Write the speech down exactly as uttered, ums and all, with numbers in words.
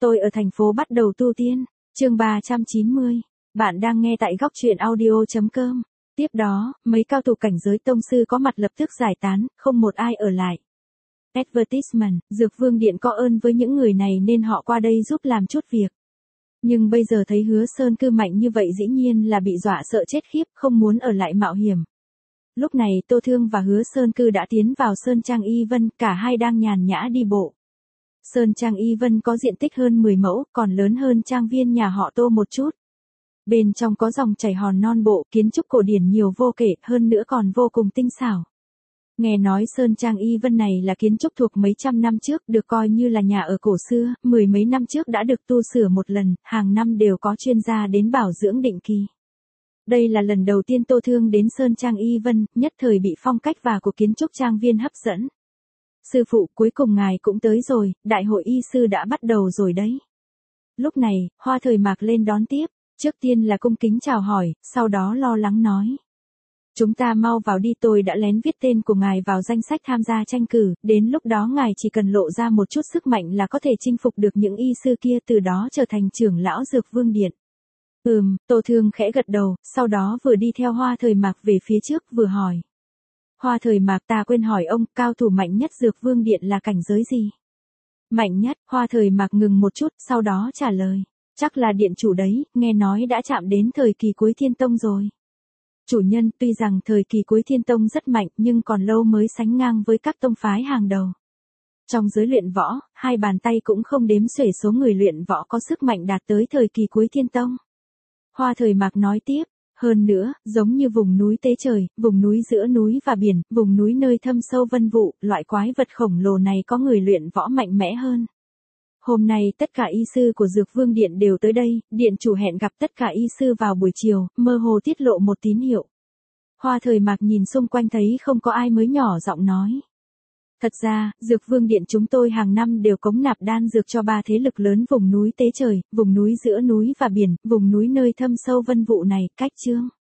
tôi ở thành phố bắt đầu tu tiên. Chương ba trăm chín mươi. Bạn đang nghe tại góc truyện audio chấm com. Tiếp đó, mấy cao thủ cảnh giới tông sư có mặt lập tức giải tán, không một ai ở lại. Advertisement, Dược Vương Điện có ơn với những người này nên họ qua đây giúp làm chút việc. Nhưng bây giờ thấy Hứa Sơn Cư mạnh như vậy dĩ nhiên là bị dọa sợ chết khiếp, không muốn ở lại mạo hiểm. Lúc này Tô Thương và Hứa Sơn Cư đã tiến vào Sơn Trang Y Vân, cả hai đang nhàn nhã đi bộ. Sơn Trang Y Vân có diện tích hơn mười mẫu, còn lớn hơn trang viên nhà họ Tô một chút. Bên trong có dòng chảy hòn non bộ, kiến trúc cổ điển nhiều vô kể, hơn nữa còn vô cùng tinh xảo. Nghe nói Sơn Trang Y Vân này là kiến trúc thuộc mấy trăm năm trước, được coi như là nhà ở cổ xưa, mười mấy năm trước đã được tu sửa một lần, hàng năm đều có chuyên gia đến bảo dưỡng định kỳ. Đây là lần đầu tiên Tô Thương đến Sơn Trang Y Vân, nhất thời bị phong cách và của kiến trúc trang viên hấp dẫn. Sư phụ, cuối cùng ngài cũng tới rồi, đại hội y sư đã bắt đầu rồi đấy. Lúc này, Hoa Thời Mạc lên đón tiếp, trước tiên là cung kính chào hỏi, sau đó lo lắng nói. Chúng ta mau vào đi, tôi đã lén viết tên của ngài vào danh sách tham gia tranh cử, đến lúc đó ngài chỉ cần lộ ra một chút sức mạnh là có thể chinh phục được những y sư kia, từ đó trở thành trưởng lão Dược Vương Điện. Ừm, Tô Thương khẽ gật đầu, sau đó vừa đi theo Hoa Thời Mạc về phía trước vừa hỏi. Hoa Thời Mạc, ta quên hỏi ông, cao thủ mạnh nhất Dược Vương Điện là cảnh giới gì? Mạnh nhất, Hoa Thời Mạc ngừng một chút, sau đó trả lời. Chắc là điện chủ đấy, nghe nói đã chạm đến thời kỳ cuối Thiên Tông rồi. Chủ nhân, tuy rằng thời kỳ cuối Thiên Tông rất mạnh nhưng còn lâu mới sánh ngang với các tông phái hàng đầu. Trong giới luyện võ, hai bàn tay cũng không đếm xuể số người luyện võ có sức mạnh đạt tới thời kỳ cuối Thiên Tông. Hoa Thời Mạc nói tiếp, hơn nữa, giống như vùng núi Tế Trời, vùng núi giữa núi và biển, vùng núi nơi thâm sâu vân vụ, loại quái vật khổng lồ này có người luyện võ mạnh mẽ hơn. Hôm nay tất cả y sư của Dược Vương Điện đều tới đây, điện chủ hẹn gặp tất cả y sư vào buổi chiều, mơ hồ tiết lộ một tín hiệu. Hoa Thời Mạc nhìn xung quanh thấy không có ai mới nhỏ giọng nói. Thật ra, Dược Vương Điện chúng tôi hàng năm đều cống nạp đan dược cho ba thế lực lớn vùng núi Tế Trời, vùng núi giữa núi và biển, vùng núi nơi thâm sâu vân vụ này, cách chương.